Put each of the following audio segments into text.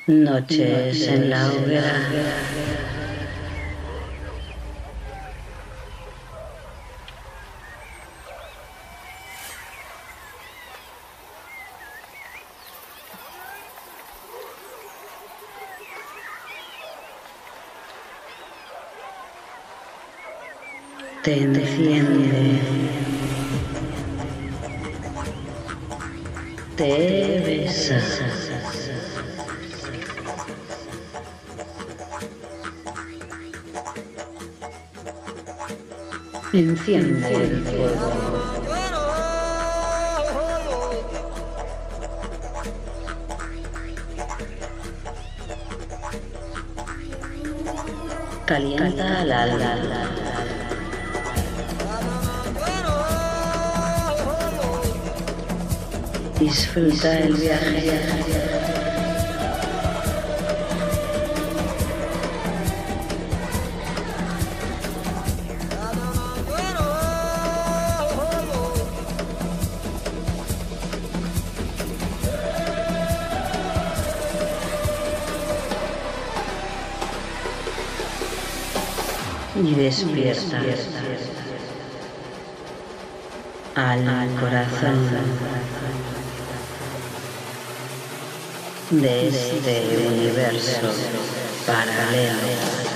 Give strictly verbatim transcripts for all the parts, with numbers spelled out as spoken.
Noches en la hoguera. Te enciende, te besa, enciende el fuego, calienta al alma. Disfruta el viaje. Y despierta al corazón de este universo paralelo.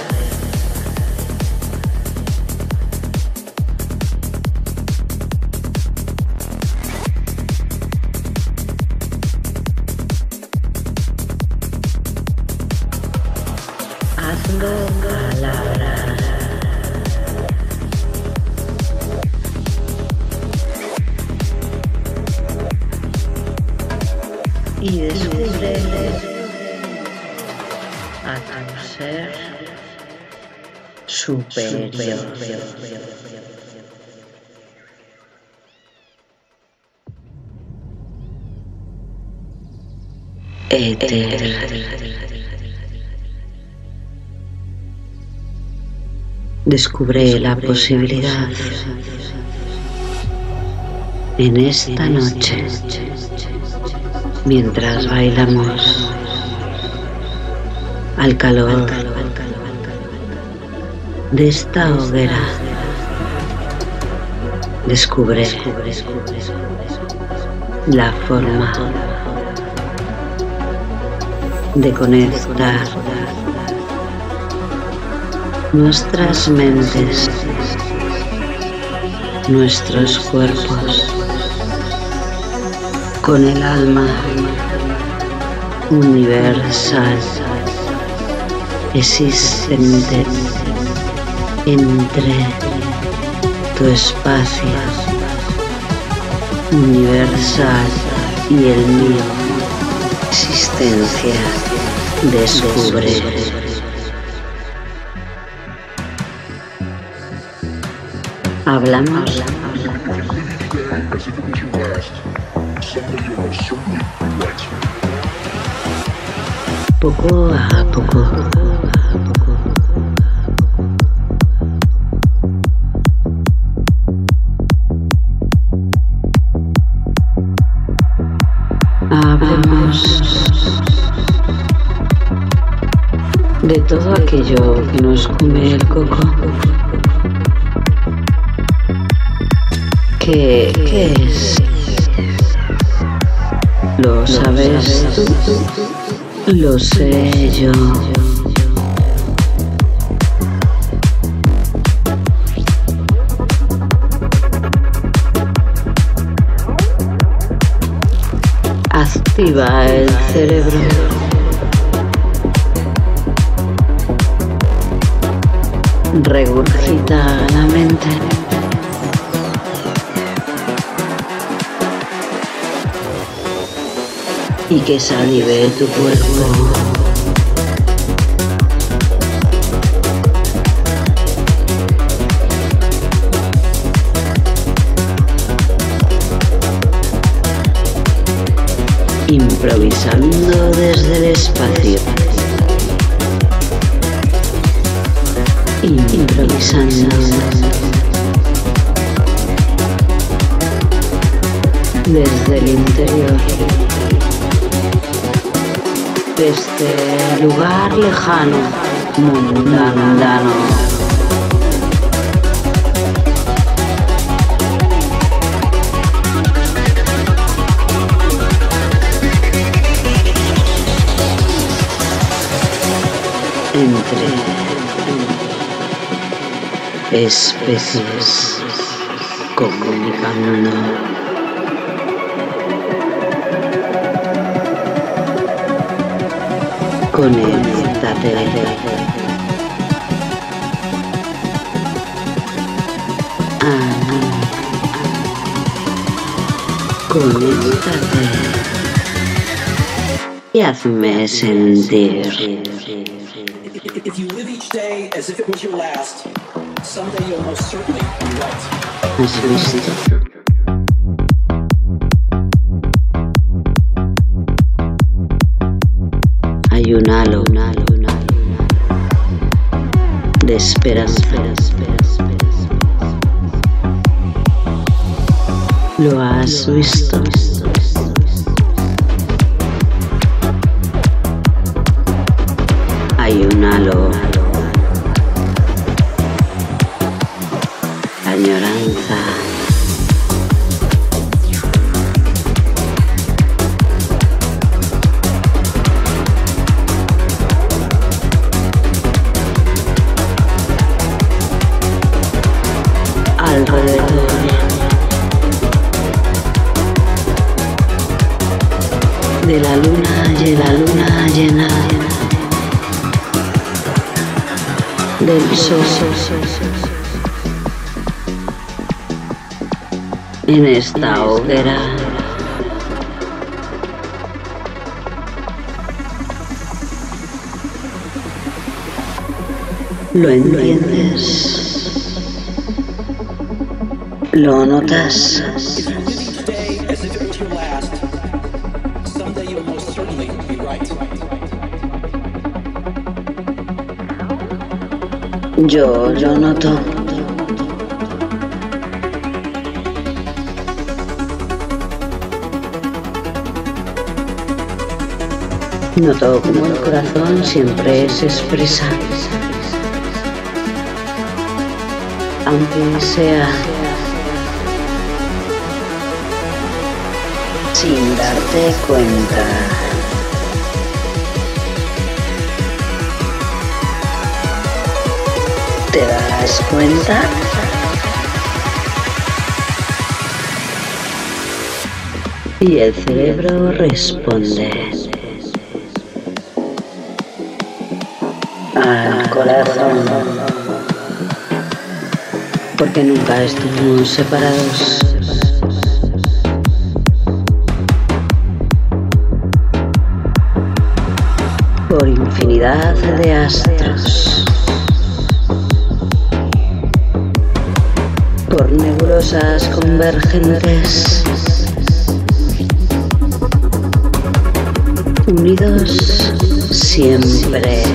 Hazlo palabra. Y descubre a tu ser superior. Éter. Descubre la posibilidad en esta noche, mientras bailamos al calor de esta hoguera, descubre la forma de conectar nuestras mentes, nuestros cuerpos, con el alma universal existente entre tu espacio universal y el mío. Existencia descubre. Hablamos. Poco a poco. Hablemos de todo aquello que nos come el coco. ¿Qué, qué es? ¿Lo sabes tú? Lo sé yo. Activa el cerebro. Regurgita la mente. Y que salive tu cuerpo. Improvisando desde el espacio. Improvisando desde el interior. Este lugar lejano, mundano. Entre especies comunicando. Conéctate a mí. Conéctate y hazme sentir. If you live each day as if it was your last, someday you'll most certainly be right. ¿Has visto? Hay un halo de esperanza. ¿Lo has visto? Hay un halo, añoranza. Alrededor de la luna y la luna llena del sol en esta hoguera lo entiendes. ¿Lo notas? Yo lo noto. Noto como el corazón siempre se expresa, aunque sea sin darte cuenta. ¿Te das cuenta? Y el cerebro responde al corazón, porque nunca estuvimos separados. Por infinidad de astros, por nebulosas convergentes, unidos siempre,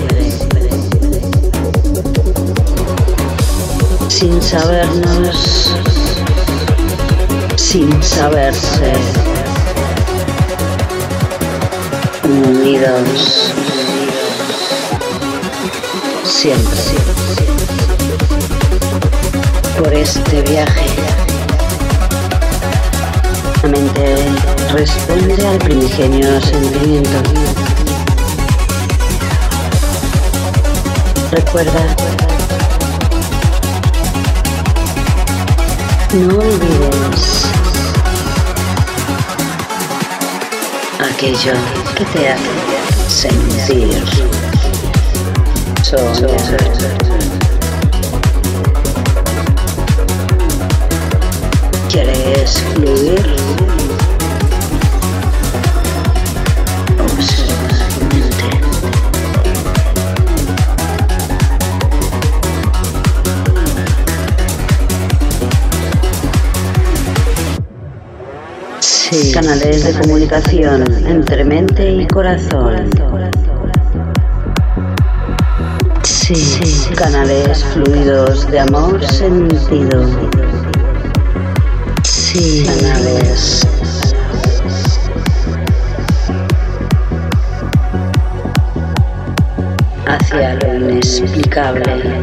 sin sabernos, sin saberse, unidos siempre. Por este viaje, la mente responde al primigenio sentimiento. Recuerda, no olvides aquello que te hace sentir, soñar. ¿Quieres fluir? Observa tu mente. Sí. Canales de comunicación entre mente y corazón. Sí. Sí. Canales fluidos de amor sentido. Sí. Canales hacia lo inexplicable.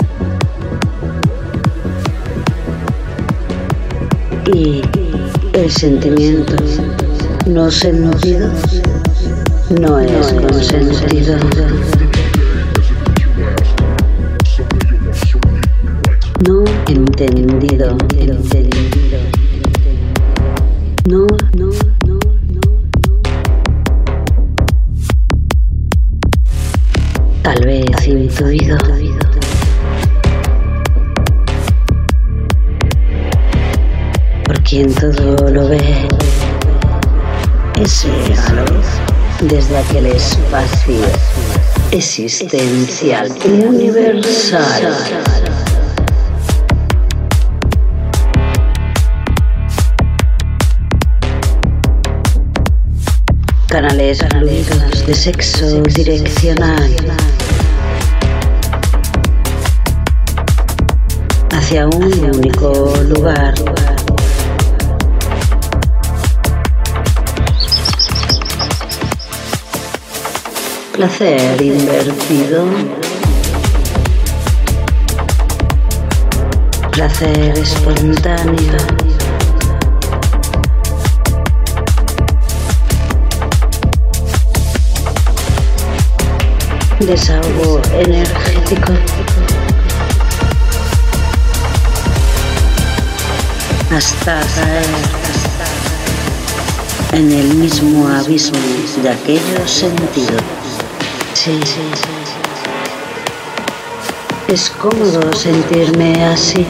Y el sentimiento no sentido no es consentido. No entendido, entendido. No, no, no, no, no. Tal vez intuido. Por quien todo lo ve. Ese halo desde aquel espacio existencial universal. Canales fluidos de sexo direccional hacia un único lugar. Placer invertido. Placer espontáneo. Desahogo energético. Hasta caer en el mismo abismo de aquellos sentidos. Sí, sí, sí. Es cómodo sentirme así.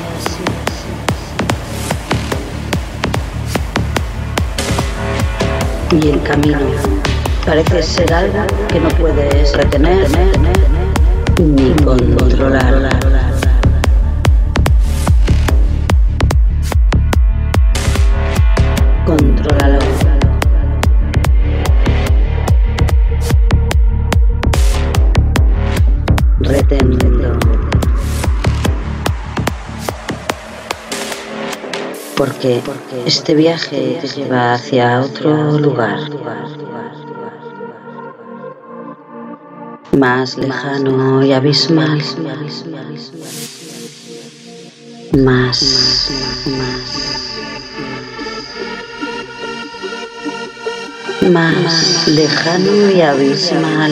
Y el camino parece ser algo que no puedes retener ni controlar. Contrólalo. Reténlo. Porque este viaje te lleva hacia otro lugar. Más lejano y abismal. Más, más. Más lejano y abismal.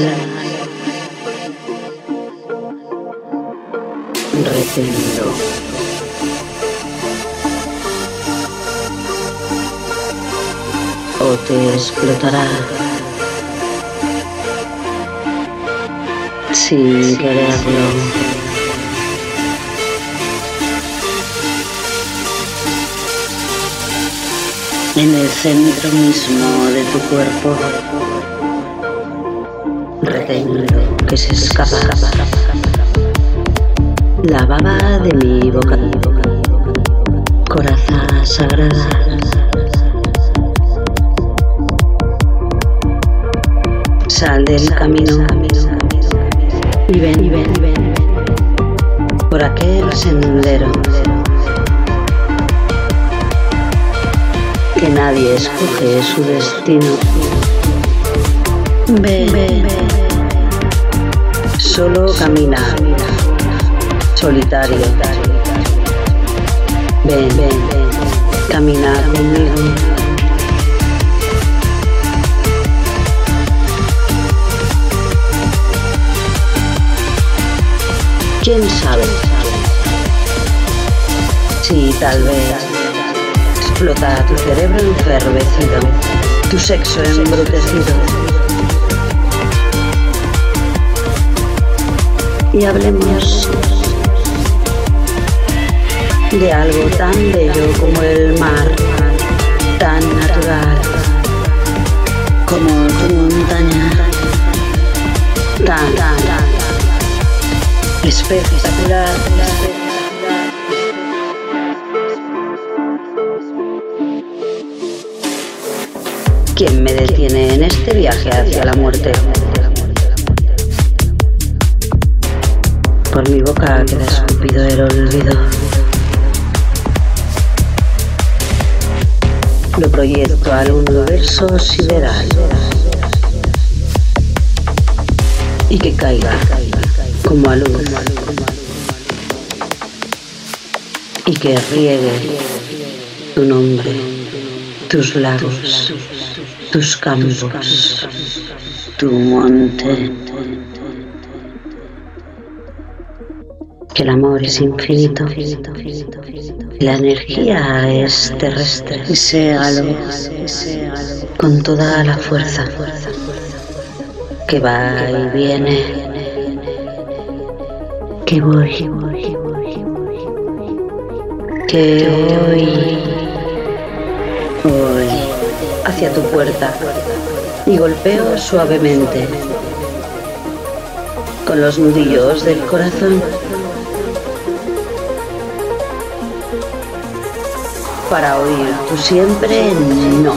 Reténlo. O te explotará. Sin quererlo. En el centro mismo de tu cuerpo. Reténlo, que se escapa. La baba de mi boca. Coraza sagrada. Sal del camino. Y ven, y ven, y ven, por aquel sendero que nadie escoge su destino. Ven, ven, solo camina, solitario. Ven, ven, camina conmigo. ¿Quién sabe? Sí, tal vez explota tu cerebro enfervecido, tu sexo embrutecido. Y hablemos de algo tan bello como el mar, tan natural como tu montaña, tan, tan, tan espectacular. ¿Quién me detiene en este viaje hacia la muerte? Por mi boca queda escupido el olvido. Lo proyecto al universo sideral. y que caiga como a luz y que riegue tu nombre, tus lagos, tus campos, tu monte. Que el amor es infinito, la energía es terrestre, y ségalo con toda la fuerza que va y viene, que voy, que hoy, hoy, hacia tu puerta y golpeo suavemente con los nudillos del corazón para oír tu siempre no,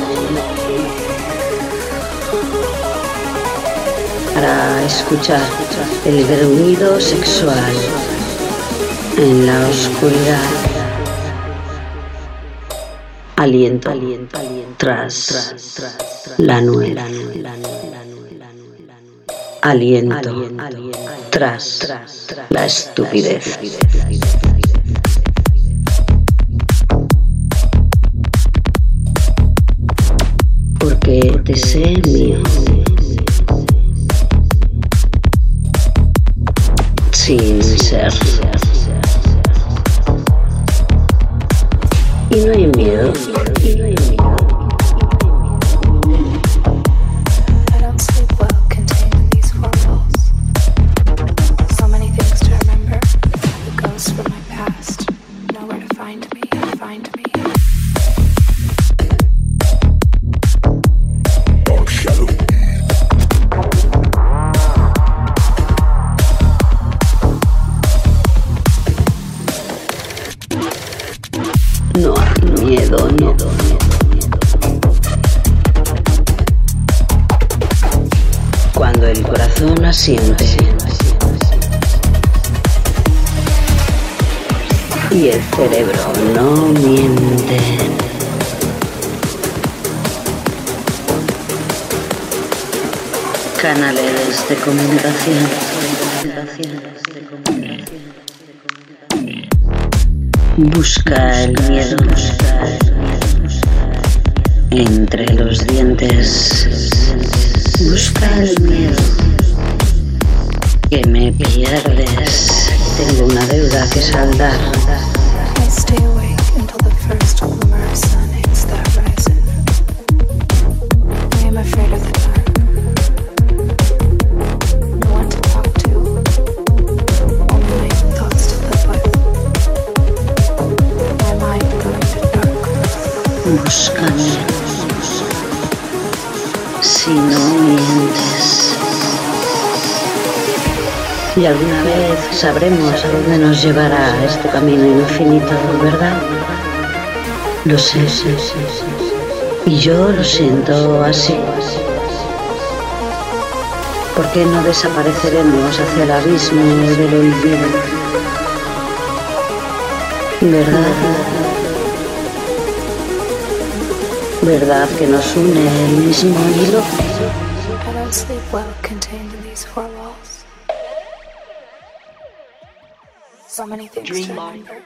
para escuchar el gruñido sexual en la oscuridad, aliento, aliento, tras la nuez, aliento tras la estupidez. Porque te sé mío, sin ser, y no hay miedo, y no hay miedo. No hay miedo, no. Cuando el corazón asiente y el cerebro no miente. Canales de comunicación. Busca el miedo entre los dientes. Busca el miedo que me pierdes. Tengo una deuda que saldar. Búscame si no mientes. Y alguna vez sabremos a dónde nos llevará este camino infinito, ¿verdad? Lo sé, sé, sé, sé. Y yo lo siento así. ¿Por qué no desapareceremos hacia el abismo del olvido? ¿Verdad? ¿Verdad que nos une el mismo hilo? I don't sleep well contained in these four walls. So many things to remember.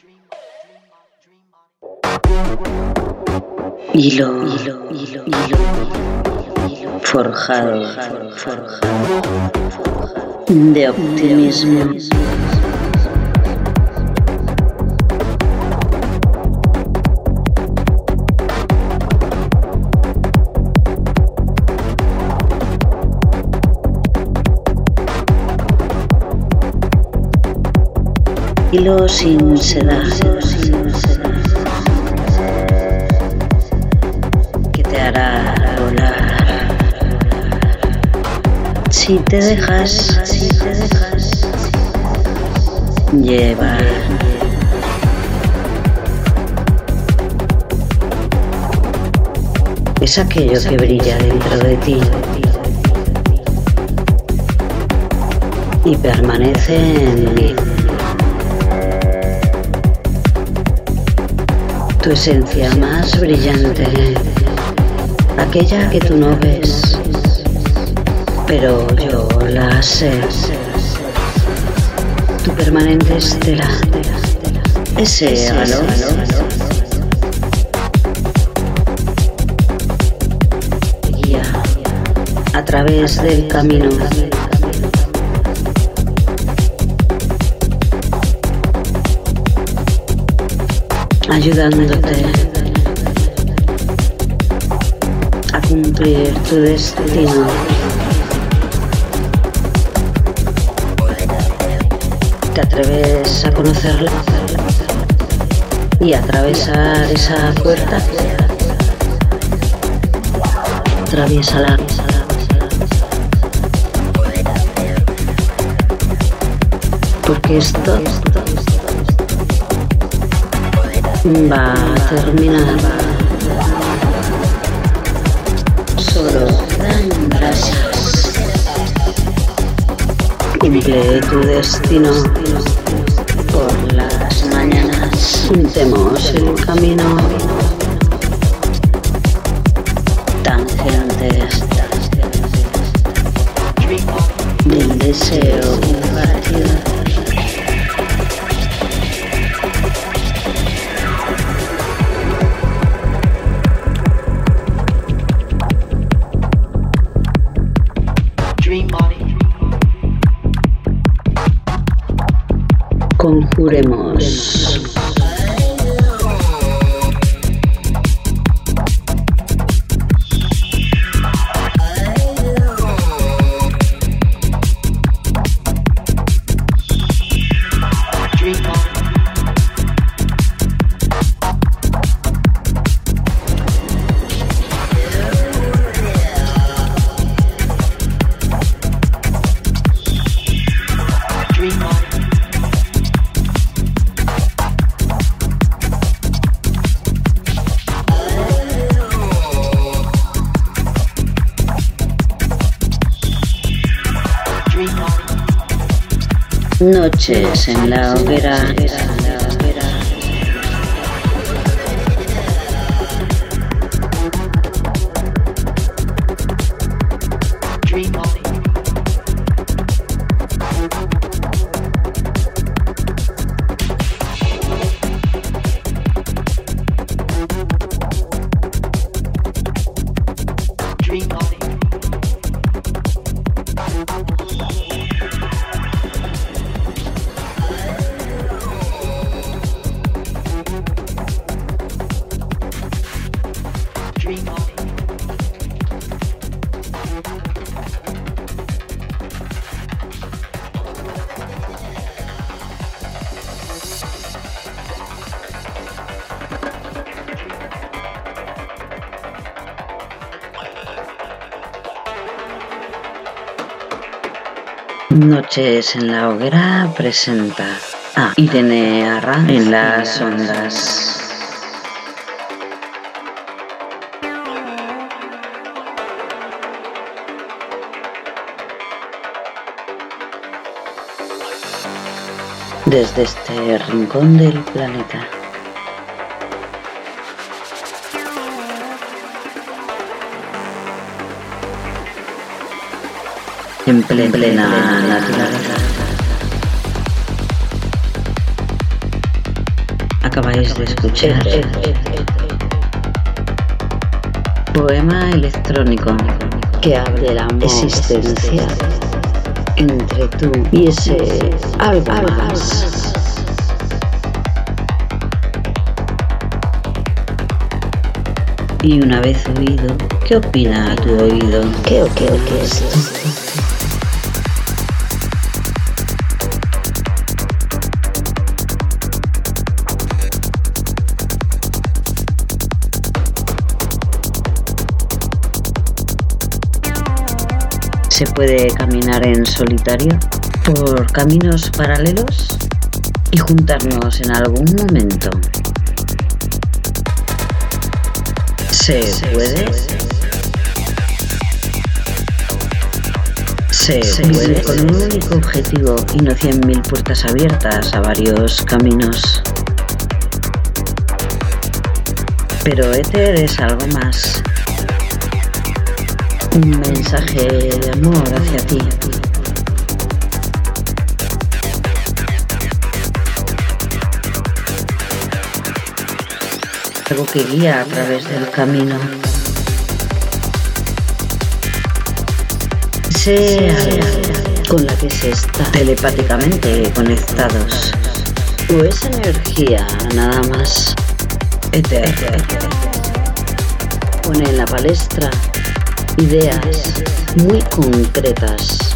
Hilo, hilo, hilo, hilo, forjado, forjado, de optimismo. Hilo sin sedar, que te hará volar. Si te dejas, si te dejas llevar. Es aquello que brilla dentro de ti y permanece en mí. Tu esencia más brillante, aquella que tú no ves, pero yo la sé. Tu permanente estela, ese halo, guía a través del camino. Ayudándote a cumplir tu destino. Te atreves a conocerla y a atravesar esa puerta. Atraviésala. Porque esto va a terminar. Solo dan brasas. Cumple tu destino. Por las mañanas juntemos el camino. Tangentes del deseo compartido. Conjuremos. Noches en la hoguera. Noches en la hoguera presenta a Irene Arra en las ondas. Desde este rincón del planeta. En plena, plena naturaleza. Acabáis de escuchar poema electrónico que habla de la existencia entre tú y ese algo más. Y una vez oído, ¿qué opina tu oído? ¿Qué o qué o qué es esto? ¿Se puede caminar en solitario por caminos paralelos y juntarnos en algún momento? ¿Se puede? Se puede con un único objetivo y no cien mil puertas abiertas a varios caminos. Pero éter es algo más. Un mensaje de amor hacia ti. Algo que guía a través del camino. Sea con la que se está telepáticamente conectados. O es energía nada más eterna. Pone en la palestra ideas muy concretas.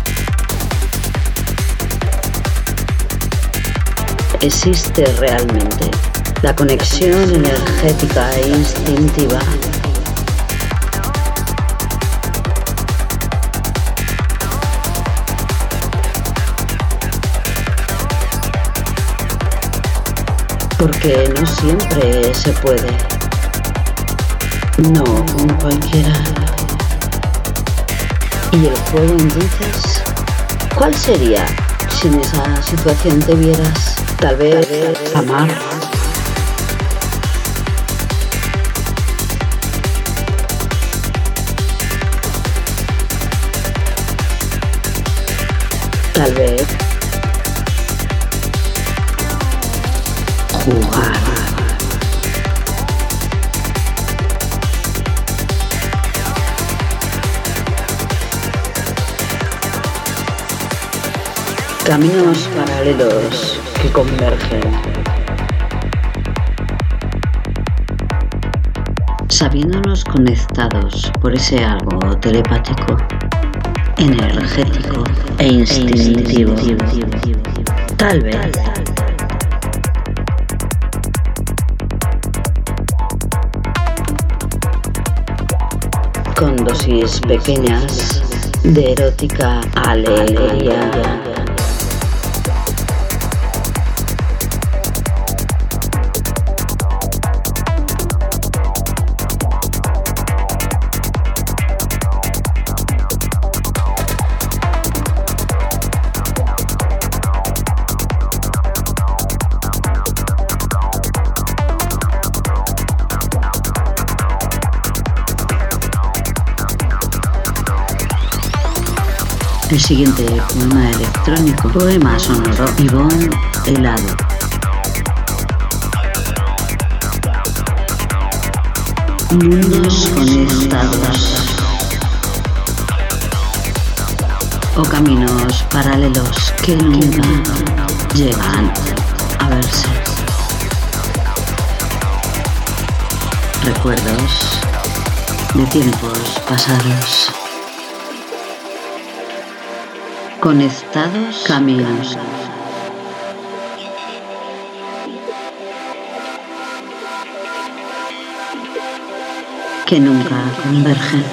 ¿Existe realmente la conexión energética e instintiva? Porque no siempre se puede. No con cualquiera. ¿Y el juego entonces? ¿Cuál sería si en esa situación te vieras? Tal vez amar. Tal vez jugar. Caminos paralelos que convergen. Sabiéndonos conectados por ese algo telepático, energético e instintivo. Tal vez. Con dosis pequeñas de erótica alegría. El siguiente poema electrónico, poema sonoro, Ivonne Helado. Mundos conectados o caminos paralelos que nunca llegan a verse. Recuerdos de tiempos pasados. Conectados caminos. Que nunca convergen.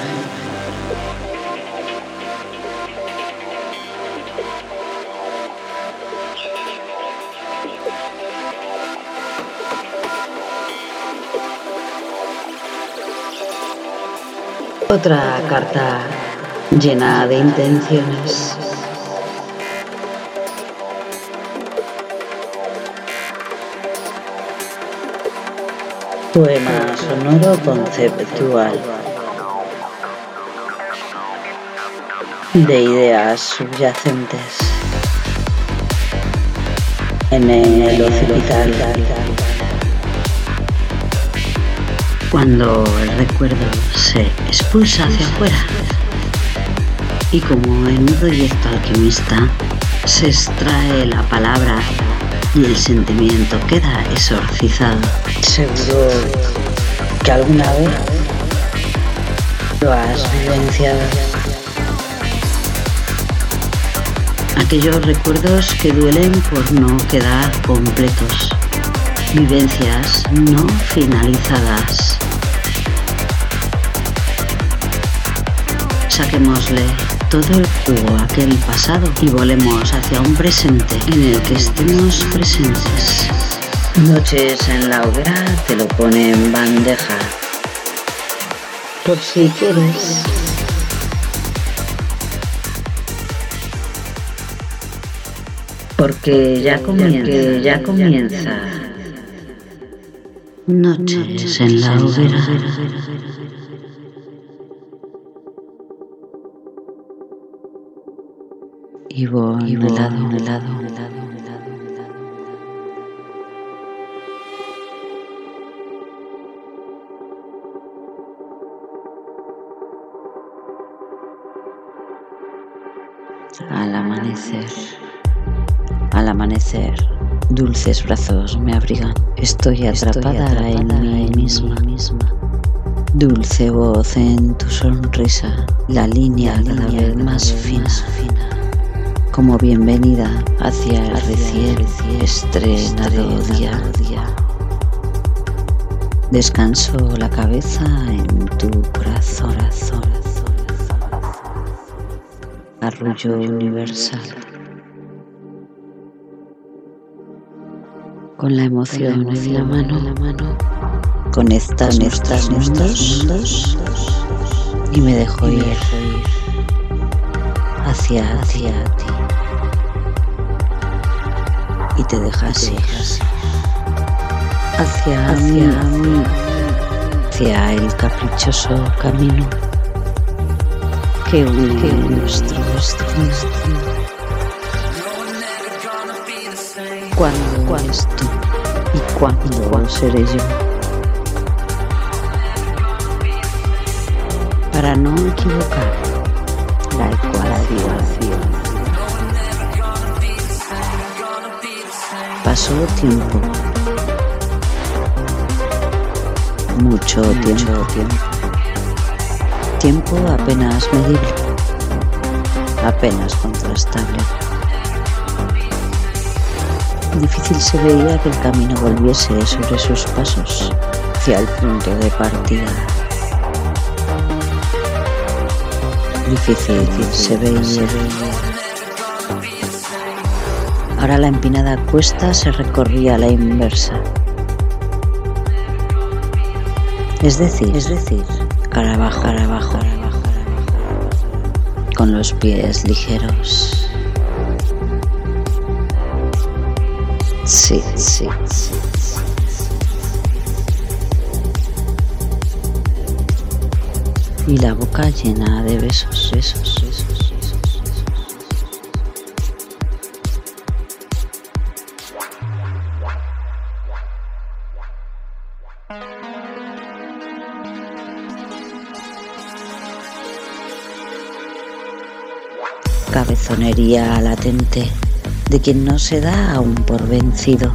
Otra carta llena de intenciones. Poema sonoro conceptual de ideas subyacentes en el occipital. Cuando el recuerdo se expulsa hacia afuera y como en un proyecto alquimista se extrae la palabra y el sentimiento queda exorcizado. Seguro que alguna vez lo has vivenciado. Aquellos recuerdos que duelen por no quedar completos. Vivencias no finalizadas. Saquémosle todo el jugo a aquel pasado y volemos hacia un presente en el que estemos presentes. Noches en la hoguera te lo pone en bandeja. Por si quieres. Porque ya comienza, ya comienza. Noches en la hoguera. Ivonne helado, helado, helado. Al amanecer, al amanecer, dulces brazos me abrigan. Estoy atrapada, Estoy atrapada en, en mí misma. misma. Dulce voz en tu sonrisa, la línea, la cada línea vez más fina, más fina, como bienvenida hacia el recién, recién estrenado día. día. Descanso la cabeza en tu corazón. corazón. Arrullo universal. Con la emoción, Con la emoción en la mano, en la mano conectas nuestros mundos, mundos y me dejo y ir, ir hacia, hacia ti. Y te dejas ir hacia, hacia mí, hacia el caprichoso camino que une nuestro destino. ¿Cuándo eres tú y cuándo seré yo? Para no equivocar la ecuación. Pasó tiempo, mucho tiempo, tiempo. Tiempo apenas medible, apenas contrastable. Difícil se veía que el camino volviese sobre sus pasos hacia el punto de partida. Difícil se veía. Ahora la empinada cuesta se recorría a la inversa. Es decir, es decir, cara abajo, cara abajo, cara abajo, con los pies ligeros. Sí, sí, sí. Y la boca llena de besos, besos, besos, besos, besos. Cabezonería latente de quien no se da aún por vencido.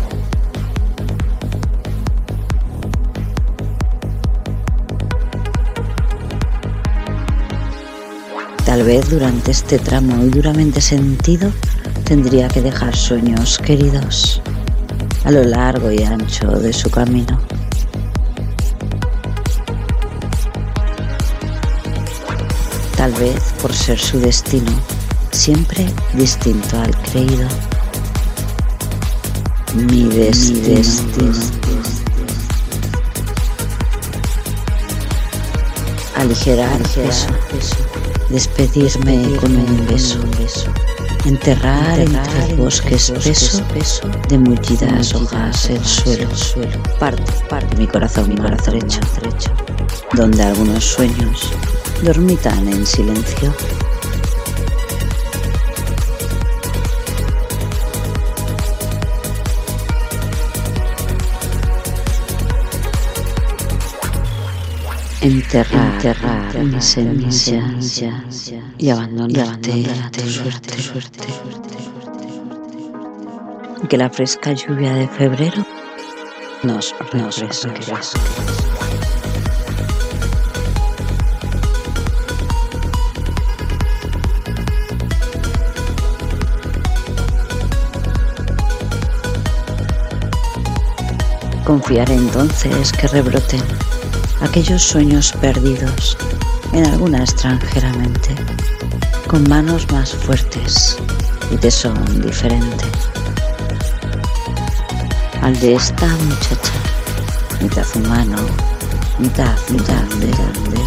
Tal vez durante este tramo muy duramente sentido tendría que dejar sueños queridos a lo largo y ancho de su camino. Tal vez por ser su destino siempre distinto al creído. Mi destino. destino. Aligerar el peso. Despedirme con un beso. Enterrar entre el bosque espeso de mullidas hojas el suelo. Parte, parte mi corazón, mi corazón estrecho, donde algunos sueños dormitan en silencio. Enterrar, enterrar mi semilla y abandonarte a tu suerte, suerte. Que la fresca lluvia de febrero nos refresque. Confiaré entonces que rebroten aquellos sueños perdidos en alguna extranjera mente, con manos más fuertes y tesón diferente al de esta muchacha, mitad humano, mitad, mitad de grande.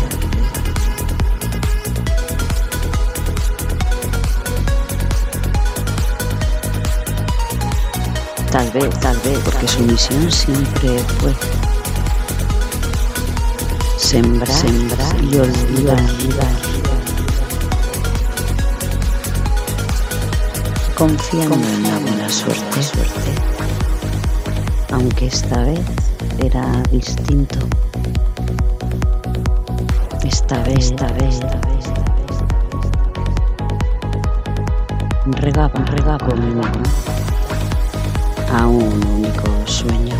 Tal vez, tal vez, porque su misión siempre fue Sembrar, sembrar y olvidar. confiando en la buena suerte, suerte, aunque esta vez era distinto. Esta vez, esta vez, esta vez, regaba, regaba conmigo a un único sueño,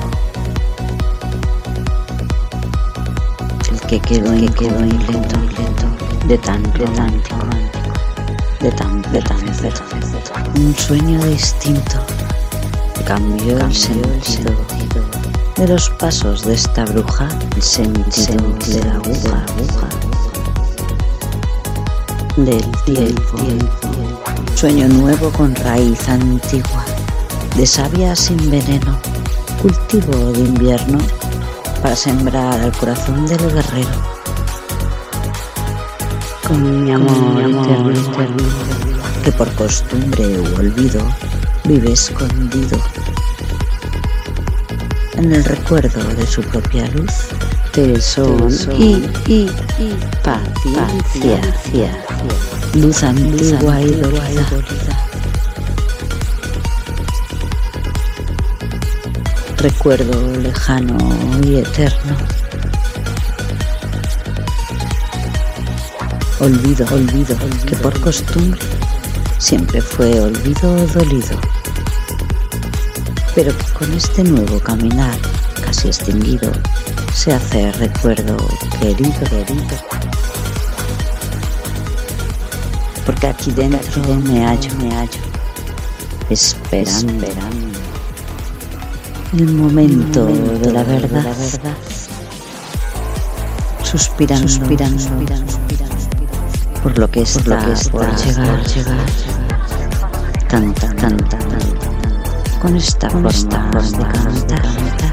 el que quedó, el que quedó lento, lento, de tan, de tan romántico, de tan, de tan, de tan, un sueño distinto que cambió el sentido de los pasos de esta bruja, el sentido de la aguja, aguja del tiempo, sueño nuevo con raíz antigua, de savia sin veneno, cultivo de invierno para sembrar al corazón del guerrero, con mi amor, mi amor eterno, eterno, que por costumbre u olvido vive escondido en el recuerdo de su propia luz, tesón y, y, y paciencia, luz antigua y dolida, recuerdo lejano y eterno, olvido, olvido, que por costumbre siempre fue olvido dolido, pero que con este nuevo caminar casi extinguido se hace recuerdo querido, querido, porque aquí dentro me hallo, me hallo, esperando, esperando el momento de la verdad, la verdad, suspirando, suspirando, suspirando, por lo que está, por, lo que está por llegar, llegar, canta, canta, canta, con esta forma de cantar,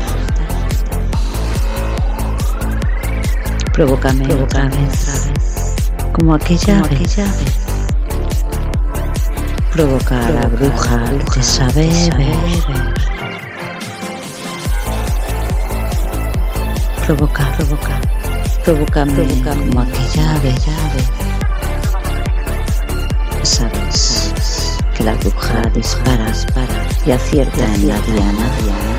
provócame otra vez, como aquella vez, provoca a la bruja que sabe ver, provoca, provoca, provócame como aquella vez, sabes que la bruja dispara, dispara y acierta en la diana, diana.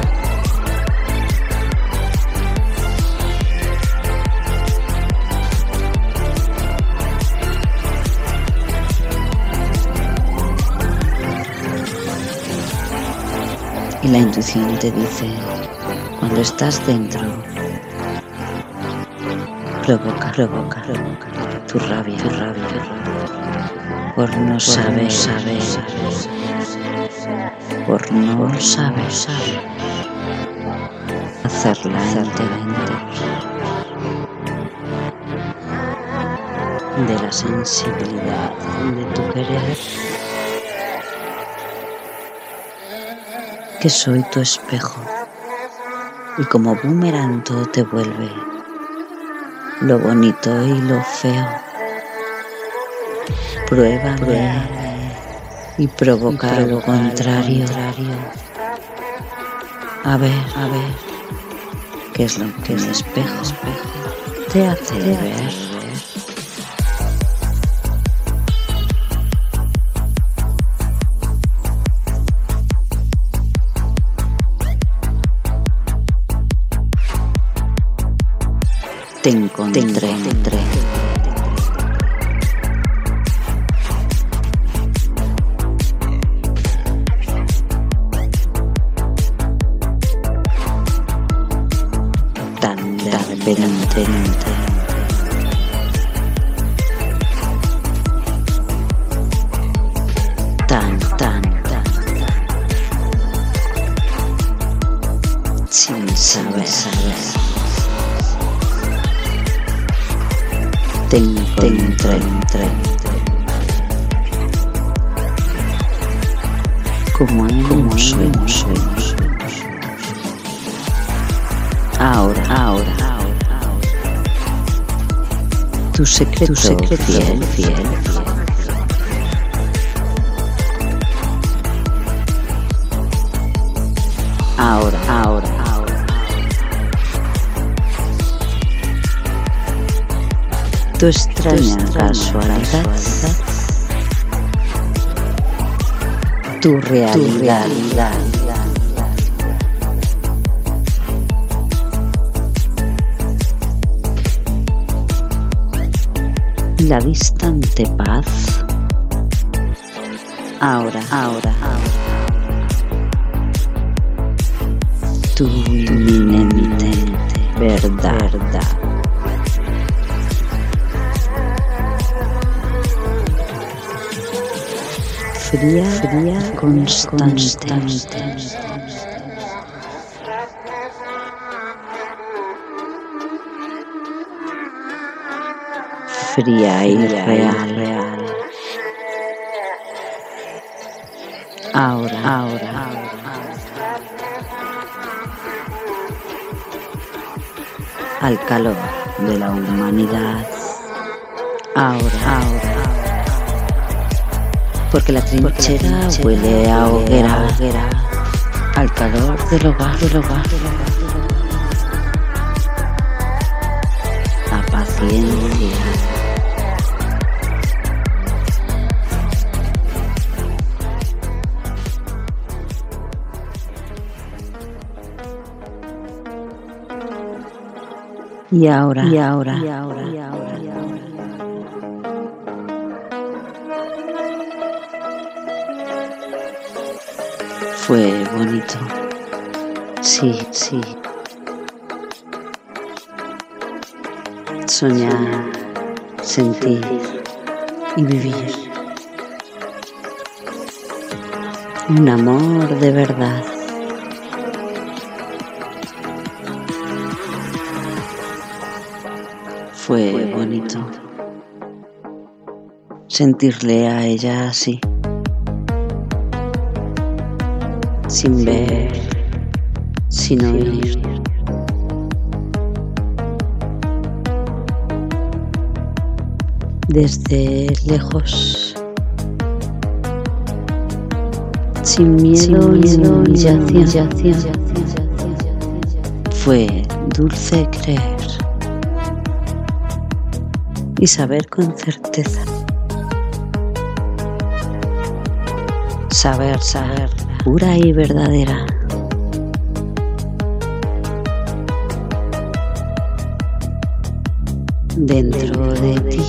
Y la intuición te dice, cuando estás dentro, provoca, provoca, provoca tu rabia, tu rabia, tu rabia, por no saber, saber, por no saber, saber, hacerla enteramente de la sensibilidad de tu querer, que soy tu espejo y como boomerang todo te vuelve, lo bonito y lo feo. Prueba, prueba y provoca lo contrario. A ver, a ver, qué es lo que el espejo, espejo te hace ver. Te encontré, te encontré. Tan de repente, tan, tan, tan, sin saber, saber. Te encontré, entré, como en como sueños, sueños. Ahora, ahora, ahora, tu secreto, tu secreto fiel, fiel, fiel. Ahora, ahora, ahora. Tu extraña, tu extraña casualidad, tu realidad. Tu realidad. La distante paz. Ahora, ahora, ahora. Tu inminente verdad. verdad. Fría, fría, constante. constante. Fría y real. real. Ahora, ahora, ahora. Al calor de la humanidad. Ahora, ahora. Porque la trinchera, Porque la trinchera huele a hoguera, hoguera. Al calor del hogar, del hogar. A paciencia. Y ahora, y ahora, y ahora, y ahora, y ahora. Fue bonito. Sí, sí. Soñar, sentir y vivir. Un amor de verdad. Fue bonito sentirle a ella así, sin ver, sin oír. Desde lejos, sin miedo ni humillación. Fue dulce creer y saber con certeza. Saber, saber, pura y verdadera. Dentro de ti.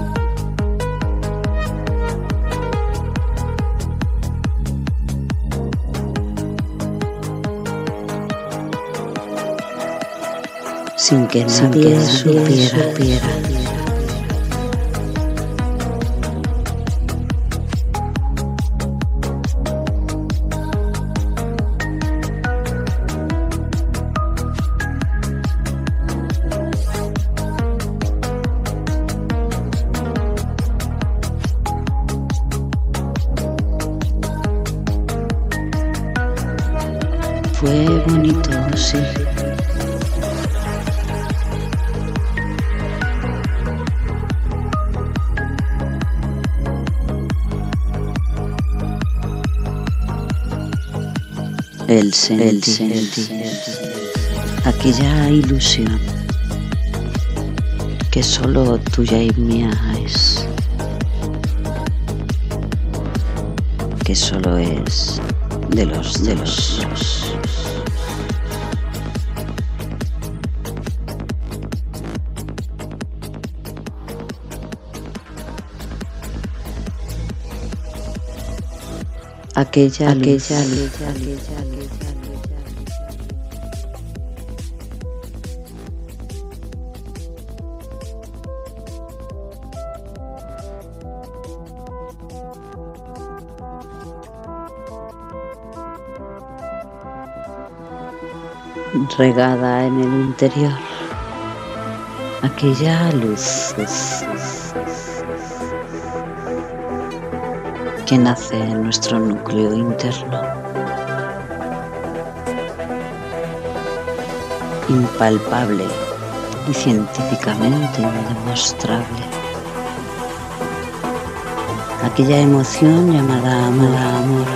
Sin que nadie, Sin que nadie supiera. supiera. Fue bonito, sí. El sentir, el sentir. Aquella ilusión que solo tuya y mía es, que solo es de los de los. Aquella, aquella, luz, aquella, aquella, aquella. Regada en el interior, aquella luz que nace en nuestro núcleo interno, impalpable y científicamente indemostrable. Aquella emoción llamada amor, amor,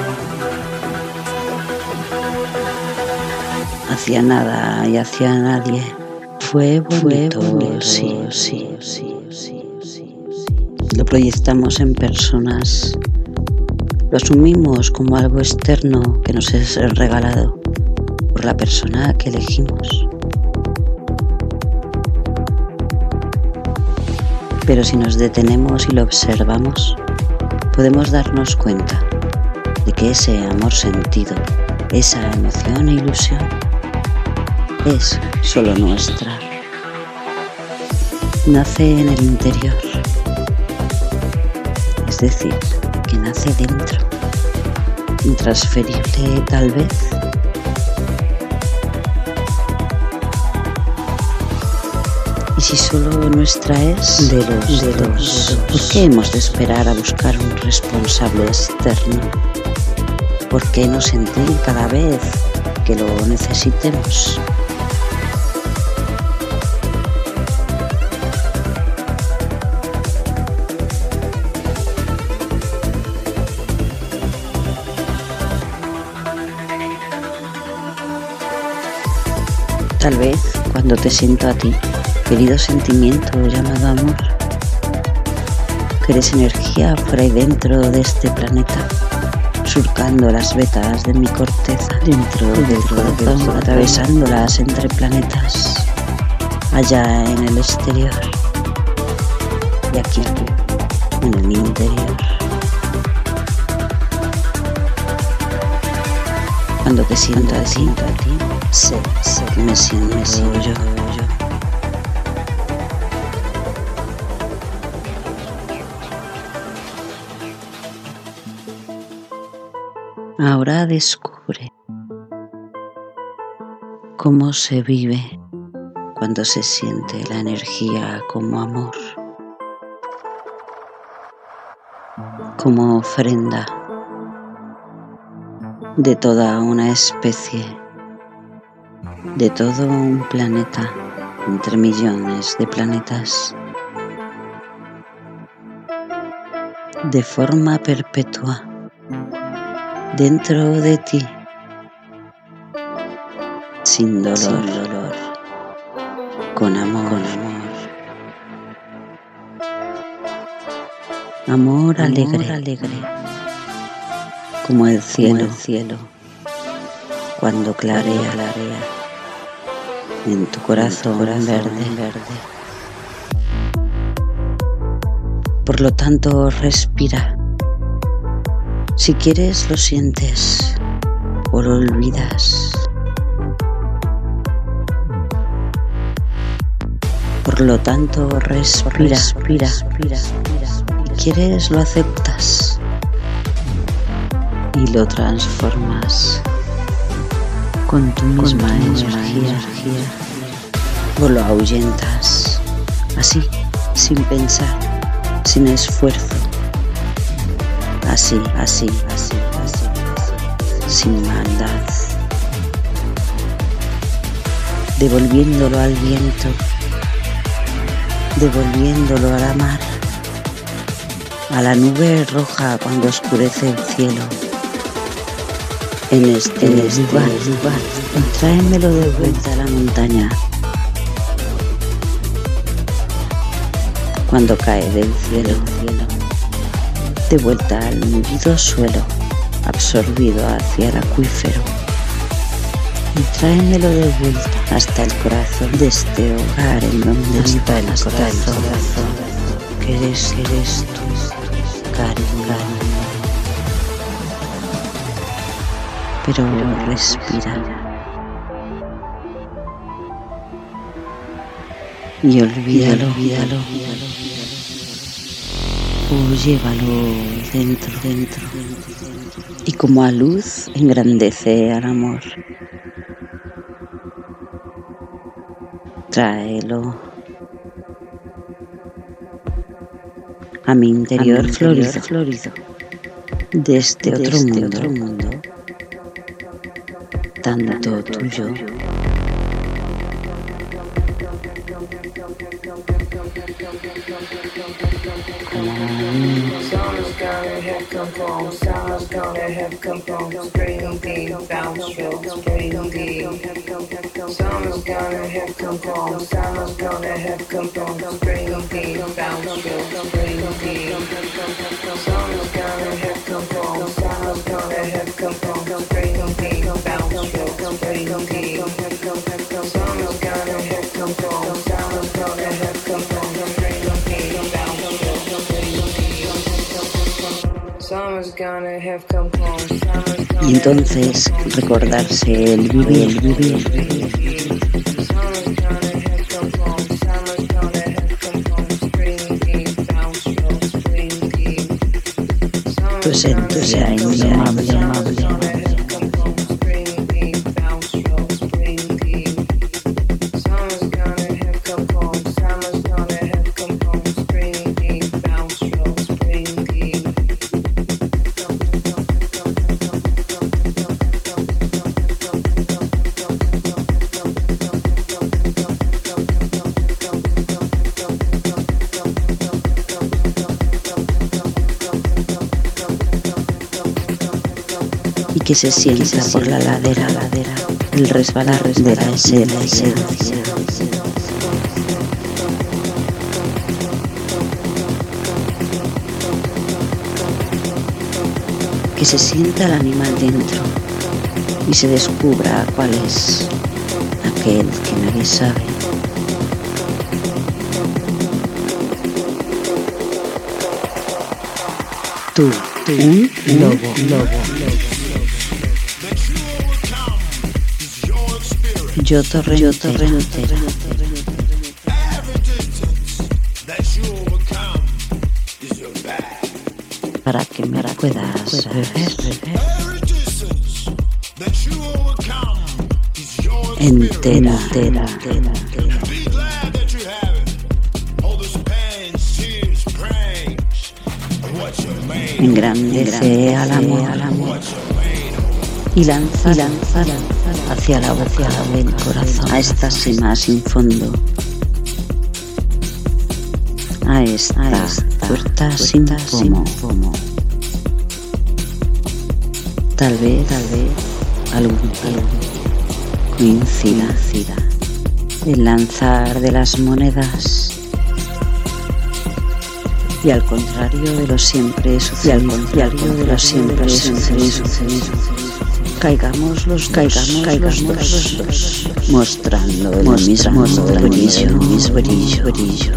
hacia nada y hacia nadie. Fue bonito, Fue bonito sí, sí, sí, sí, sí, sí. Lo proyectamos en personas, Lo asumimos como algo externo que nos es regalado por la persona que elegimos. Pero si nos detenemos y lo observamos, podemos darnos cuenta de que ese amor sentido, esa emoción e ilusión, es solo nuestra. Nace en el interior, es decir, que nace dentro, intransferible tal vez. Y si solo nuestra es de los de dos, ¿por qué hemos de esperar a buscar un responsable externo? ¿Por qué no sentir cada vez que lo necesitemos? Tal vez cuando te siento a ti, querido sentimiento llamado amor, que eres energía fuera y dentro de este planeta, surcando las vetas de mi corteza, dentro del corazón, atravesándolas entre planetas, allá en el exterior y aquí en el interior. Cuando te siento a ti, sé, sé que me siento, me siento yo, yo. Ahora descubre cómo se vive cuando se siente la energía como amor, como ofrenda de toda una especie, de todo un planeta entre millones de planetas, de forma perpetua, dentro de ti, sin dolor, sin dolor, con amor, con amor, amor alegre, amor alegre, como el cielo, como el cielo, cuando clarea, clarea, en tu corazón, corazón verde, verde. Por lo tanto, respira. Si quieres, lo sientes o lo olvidas. Por lo tanto, respira, respira, respira. Si quieres, lo aceptas y lo transformas con tu misma, con tu misma energía, energía, o lo ahuyentas, así, sin pensar, sin esfuerzo. Así, así, así, así, así, sin maldad, devolviéndolo al viento, devolviéndolo a la mar, a la nube roja cuando oscurece el cielo. En este, en este lugar, lugar, tráemelo de vuelta a la montaña, cuando cae del cielo, cielo. De vuelta al hundido suelo, absorbido hacia el acuífero, y tráemelo de vuelta hasta el corazón de este hogar en donde está el corazón, que eres, eres tú, cariño. Pero respira y olvídalo, olvídalo. O llévalo dentro, dentro, y como a luz engrandece al amor. Tráelo a mi interior, a mi interior florido, florido, de este, de otro, este mundo, otro mundo, tanto tuyo Summer's gonna have come home. Summer's gonna have come home. Spring deep, bounce roll. Spring deep. Summer's gonna have come home. Summer's gonna have come home. Spring deep, bounce roll. Spring deep. Summer's gonna have come home. Summer's gonna have come home. Spring deep, bounce roll. Spring deep. Summer's gonna have come home. Summer's gonna have come home. Spring deep, bounce roll. Spring deep. Summer's gonna have come home. Y entonces recordarse el vivir, el vivir. Tu esencia indomable, amable. Que se sienta por la ladera, ladera, el resbalar de la esencia. Que se sienta el animal dentro y se descubra cuál es aquel que nadie sabe. Tú, tú, un lobo, lobo. Yo torrente, yo torrente. Para que me puedas beber entera, entera, entera. Engrandece al amor, al amor. Y lanza, y lanza, hacia la boca del corazón, a esta sima sin fondo, a esta, a esta puerta sin fomo. Tal vez, tal vez, algún día coincida el lanzar de las monedas y al contrario de lo siempre sucedido, y al contrario de lo siempre sucedido. Caigamos los caigamos, caigamos los dos, mostrando el mismo brillo, el mismo brillo, brillo.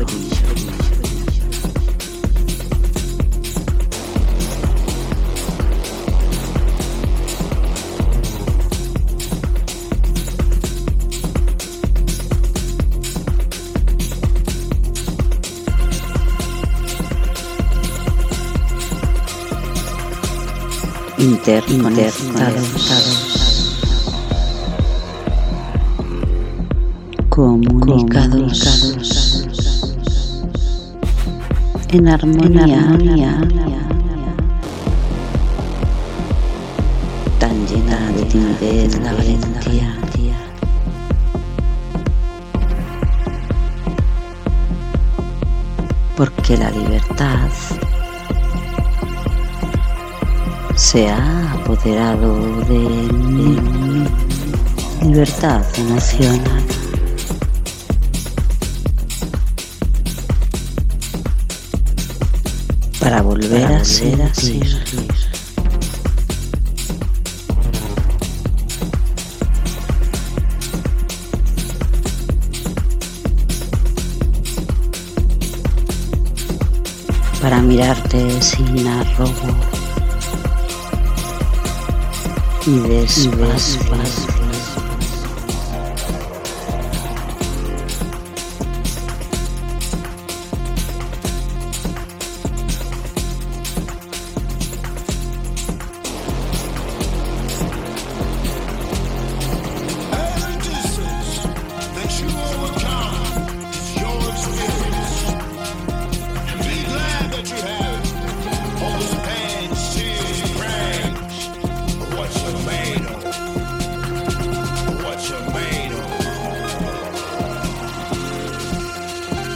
Interconectados, comunicados, en armonía, tan llena de timidez la valentía. Porque la libertad se ha apoderado de mi libertad emocional. Para volver a ser así. Para mirarte sin arrobo y despacio.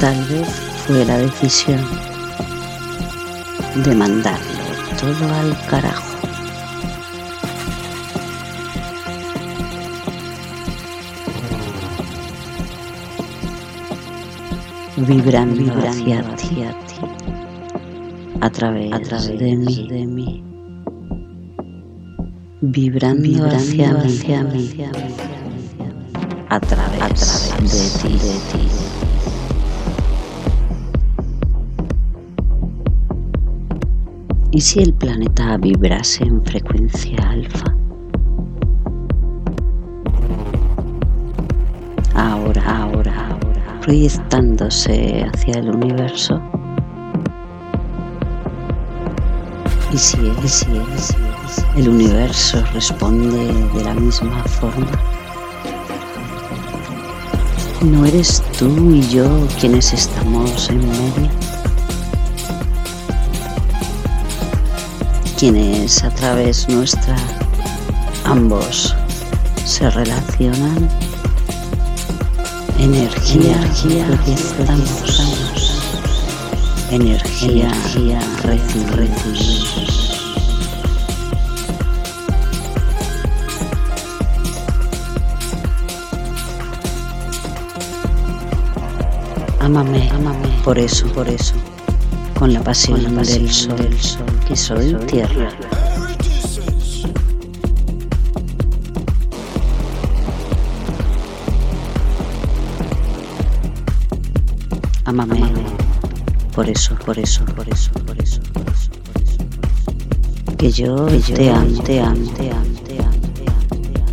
Tal vez fue la decisión de mandarlo todo al carajo. Vibrando, vibrando hacia, hacia ti, a través, a través de, mí, de mí, vibrando, vibrando hacia, hacia mí, hacia mí, a través, a través de ti, de ti. ¿Y si el planeta vibrase en frecuencia alfa? Ahora, ahora, ahora. Proyectándose hacia el universo. Y si, y si, y si el universo responde de la misma forma, ¿no eres tú y yo quienes estamos en medio? Quienes a través nuestra ambos se relacionan. Energía, energía proyectamos, energía, energía recibimos. Ámame, ámame, por eso, por eso, con la pasión, con la pasión del sol, del sol, que soy tierra. Ámame, ámame, por eso, por eso, por eso, por eso, por eso, por eso, por eso. Que yo, que yo te amo, te amo, te amo, te amo, te amo, te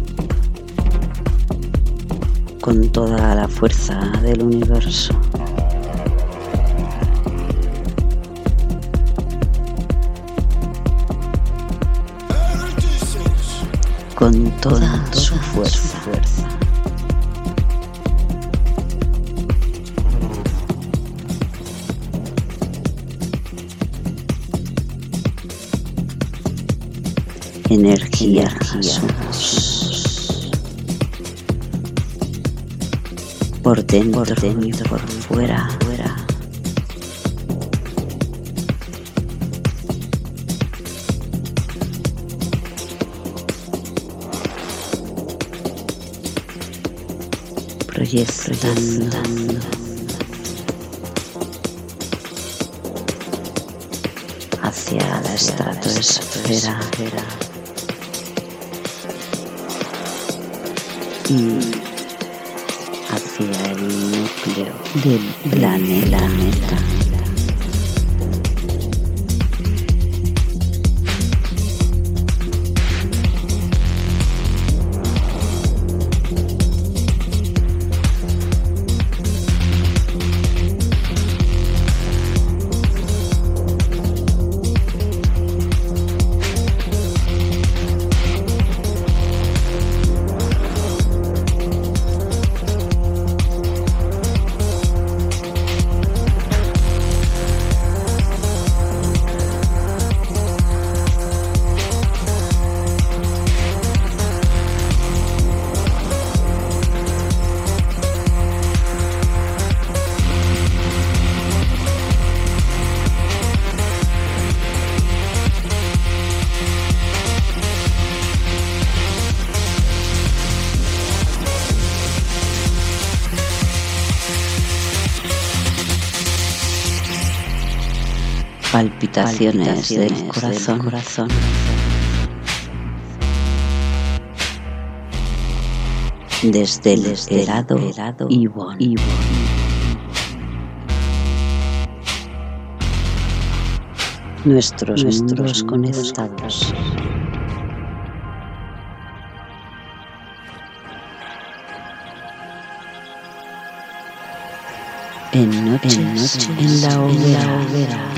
amo, con toda la fuerza del universo. Con toda su fuerza. Energía, somos. Por dentro, por dentro, por fuera, fuera. Proyectando hacia la estratosfera y hacia el núcleo del planeta. Palpitaciones, Palpitaciones del corazón. Del corazón. Desde el Desde helado, helado Ibon. Nuestros, Nuestros mundos conectados. En noche, en, noche, en la hoguera.